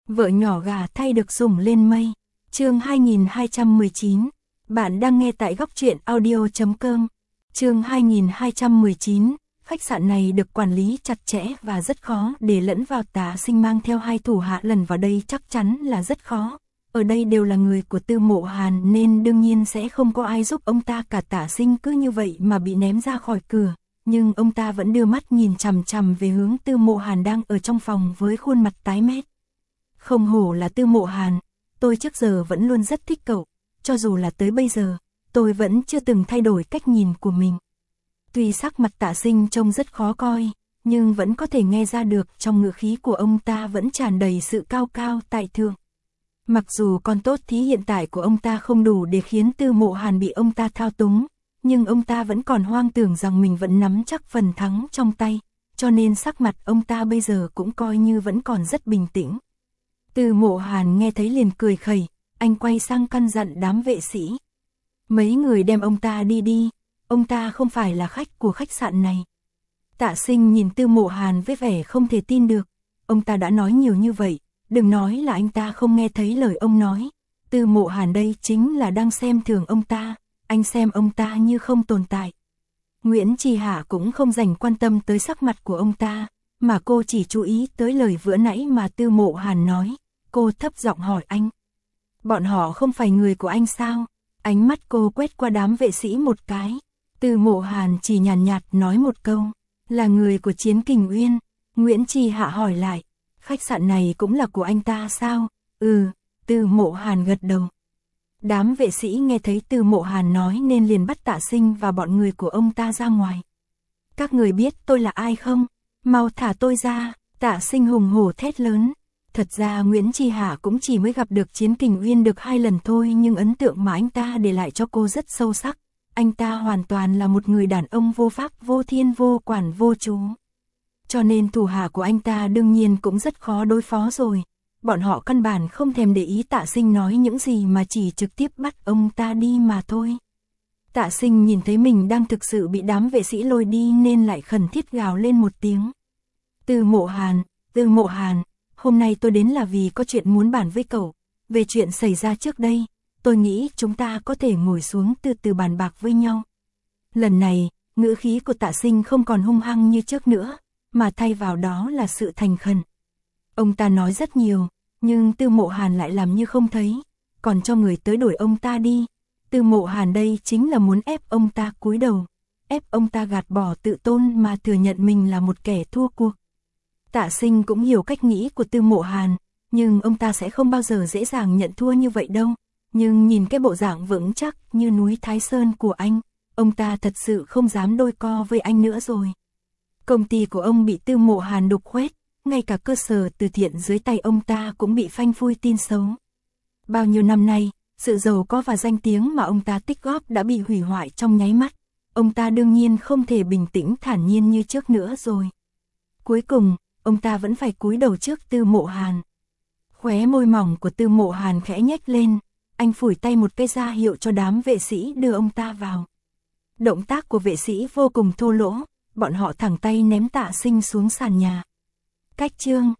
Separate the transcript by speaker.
Speaker 1: Vợ nhỏ gà thay được sủng lên mây. Chương 2219. Bạn đang nghe tại góc truyện audio.com. Chương 2219. Khách sạn này được quản lý chặt chẽ và rất khó để lẫn vào. Tạ Sinh mang theo 2 thủ hạ lần vào đây chắc chắn là rất khó. Ở đây đều là người của Tư Mộ Hàn nên đương nhiên sẽ không có ai giúp ông ta cả. Tạ Sinh cứ như vậy mà bị ném ra khỏi cửa, nhưng ông ta vẫn đưa mắt nhìn chằm chằm về hướng Tư Mộ Hàn đang ở trong phòng với khuôn mặt tái mét. Không hổ là Tư Mộ Hàn, tôi trước giờ vẫn luôn rất thích cậu, cho dù là tới bây giờ, tôi vẫn chưa từng thay đổi cách nhìn của mình. Tuy sắc mặt Tạ Sinh trông rất khó coi, nhưng vẫn có thể nghe ra được trong ngữ khí của ông ta vẫn tràn đầy sự cao cao tại thượng. Mặc dù con tốt thí hiện tại của ông ta không đủ để khiến Tư Mộ Hàn bị ông ta thao túng, nhưng ông ta vẫn còn hoang tưởng rằng mình vẫn nắm chắc phần thắng trong tay, cho nên sắc mặt ông ta bây giờ cũng coi như vẫn còn rất bình tĩnh. Tư Mộ Hàn nghe thấy liền cười khẩy, anh quay sang căn dặn đám vệ sĩ. Mấy người đem ông ta đi đi, ông ta không phải là khách của khách sạn này. Tạ Sinh nhìn Tư Mộ Hàn với vẻ không thể tin được, ông ta đã nói nhiều như vậy, đừng nói là anh ta không nghe thấy lời ông nói. Tư Mộ Hàn đây chính là đang xem thường ông ta, anh xem ông ta như không tồn tại. Nguyễn Trì Hạ cũng không dành quan tâm tới sắc mặt của ông ta, mà cô chỉ chú ý tới lời vừa nãy mà Tư Mộ Hàn nói. Cô thấp giọng hỏi anh. Bọn họ không phải người của anh sao? Ánh mắt cô quét qua đám vệ sĩ một cái. Tư Mộ Hàn chỉ nhàn nhạt nói một câu. Là người của Chiến Kình Uyên. Nguyễn Trì Hạ hỏi lại. Khách sạn này cũng là của anh ta sao? Ừ, Tư Mộ Hàn gật đầu. Đám vệ sĩ nghe thấy Tư Mộ Hàn nói nên liền bắt Tạ Sinh và bọn người của ông ta ra ngoài. Các người biết tôi là ai không? Mau thả tôi ra. Tạ Sinh hùng hổ thét lớn. Thật ra Nguyễn Trì Hạ cũng chỉ mới gặp được Chiến Kình Uyên được 2 lần thôi, nhưng ấn tượng mà anh ta để lại cho cô rất sâu sắc. Anh ta hoàn toàn là một người đàn ông vô pháp, vô thiên, vô quản, vô chú. Cho nên thủ hạ của anh ta đương nhiên cũng rất khó đối phó rồi. Bọn họ căn bản không thèm để ý Tạ Sinh nói những gì mà chỉ trực tiếp bắt ông ta đi mà thôi. Tạ Sinh nhìn thấy mình đang thực sự bị đám vệ sĩ lôi đi nên lại khẩn thiết gào lên một tiếng. Tư Mộ Hàn, hôm nay tôi đến là vì có chuyện muốn bàn với cậu. Về chuyện xảy ra trước đây, tôi nghĩ chúng ta có thể ngồi xuống từ từ bàn bạc với nhau. Lần này, ngữ khí của Tạ Sinh không còn hung hăng như trước nữa, mà thay vào đó là sự thành khẩn. Ông ta nói rất nhiều, nhưng Tư Mộ Hàn lại làm như không thấy, còn cho người tới đuổi ông ta đi. Tư Mộ Hàn đây chính là muốn ép ông ta cúi đầu, ép ông ta gạt bỏ tự tôn mà thừa nhận mình là một kẻ thua cuộc. Tạ Sinh cũng hiểu cách nghĩ của Tư Mộ Hàn, nhưng ông ta sẽ không bao giờ dễ dàng nhận thua như vậy đâu. Nhưng nhìn cái bộ dạng vững chắc như núi Thái Sơn của anh, ông ta thật sự không dám đôi co với anh nữa rồi. Công ty của ông bị Tư Mộ Hàn đục khoét, ngay cả cơ sở từ thiện dưới tay ông ta cũng bị phanh phui tin xấu. Bao nhiêu năm nay, sự giàu có và danh tiếng mà ông ta tích góp đã bị hủy hoại trong nháy mắt. Ông ta đương nhiên không thể bình tĩnh thản nhiên như trước nữa rồi. Cuối cùng, ông ta vẫn phải cúi đầu trước Tư Mộ Hàn. Khóe môi mỏng của Tư Mộ Hàn khẽ nhếch lên, anh phủi tay một cái ra hiệu cho đám vệ sĩ đưa ông ta vào. Động tác của vệ sĩ vô cùng thô lỗ, bọn họ thẳng tay ném Tạ Sinh xuống sàn nhà. Cách chương